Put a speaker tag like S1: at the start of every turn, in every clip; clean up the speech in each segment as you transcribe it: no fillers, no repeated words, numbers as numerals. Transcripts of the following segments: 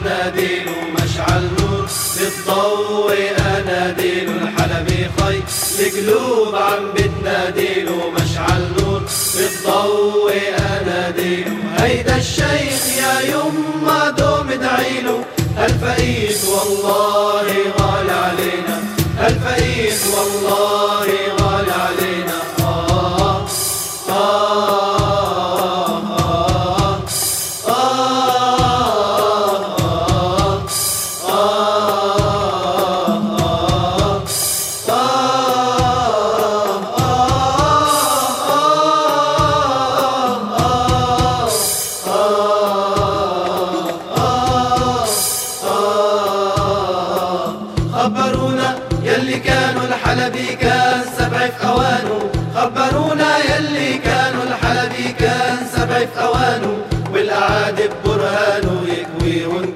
S1: بتناديله مشعل نور بالضوء أناديله الحلبي خي القلوب عم بتناديله مشعل نور بالضوء أناديله هيدا الشيخ يا يما دوم ادعيله الفقيد والله غالي علينا الفقيد والله غالي علينا خبرونا يلي كانوا الحلبي كان سبع في أوانه خبرونا يلي كانوا الحلبي كان سبع في أوانه والأعادي ببرهانه يكويهن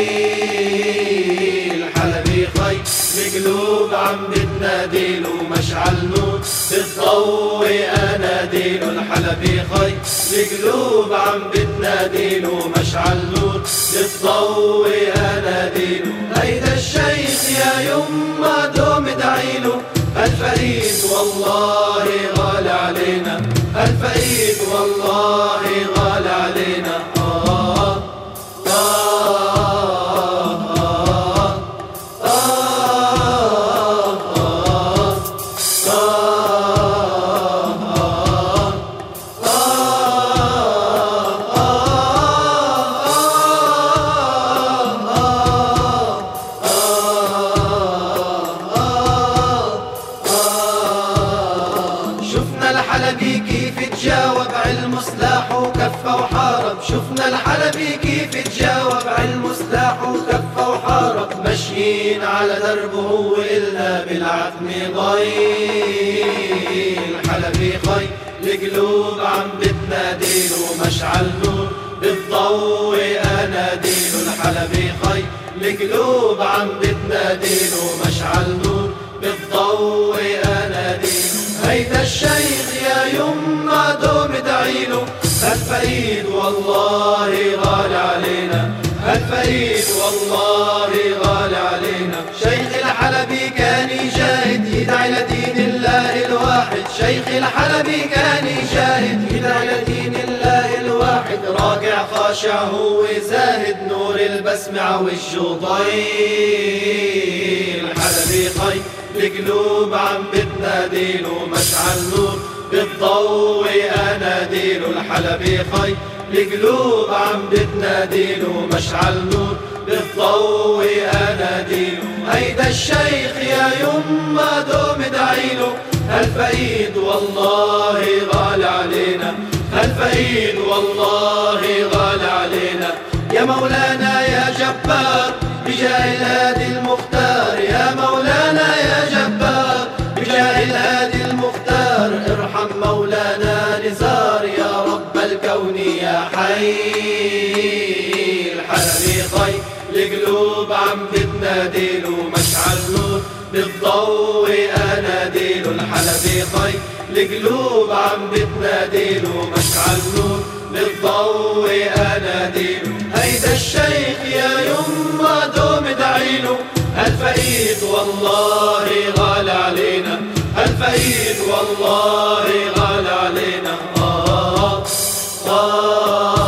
S1: كي الحلبي خي القلوب عم بتناديله مشعل نور بالضوء أناديله الحلبي خي القلوب عم بتناديله مشعل نور بالضوء أناديله هيدا الشيخ يا يما دوم ادعيله الفقيد والله غالي علينا الفقيد والله غالي علينا الحلبي كيف تجاوب علم سلاحه وكفه وحارب شفنا الحلبي كيف تجاوب علم سلاحه وكفه وحارب ماشيين على دربه وإلنا بالعتم ضايل الحلبي خي القلوب عم بتناديله مشعل نور بالضوء أناديله الحلبي خي القلوب عم بتناديله مشعل نور بالضوء أناديله هيدا الشيخ يا يما دوم ادعيله الفقيد والله غالي علينا الفقيد والله غالي علينا شيخ الحلبي كان يجاهد يدعي لدين الله الواحد شيخ الحلبي كان يجاهد يدعي لدين الله الواحد راكع خاشع هو زاهد نور البسمة وجهه ضيل الحلبي خي القلوب عم بتناديله مشعل نور بالضوء أناديله الحلبي خي القلوب عم بتناديله مشعل نور بالضوء أناديله هيدا الشيخ يا يما دوم ادعيله الفقيد والله غالي علينا الفقيد والله غالي علينا يا مولانا يا جبار بجاه الهادي المختار يا مولانا يا جبار بجاه الهادي المختار ارحم مولانا نزار يا رب الكون يا حي الحلبي خي القلوب عم بتناديله مشعل نور بالضوء أناديله الحلبي خي القلوب عم بتناديله مشعل نور بالضوء أناديله هيدا الشيخ يا يما دوم ادعيله الفقيد والله غالي علينا الفقيد والله غالي علينا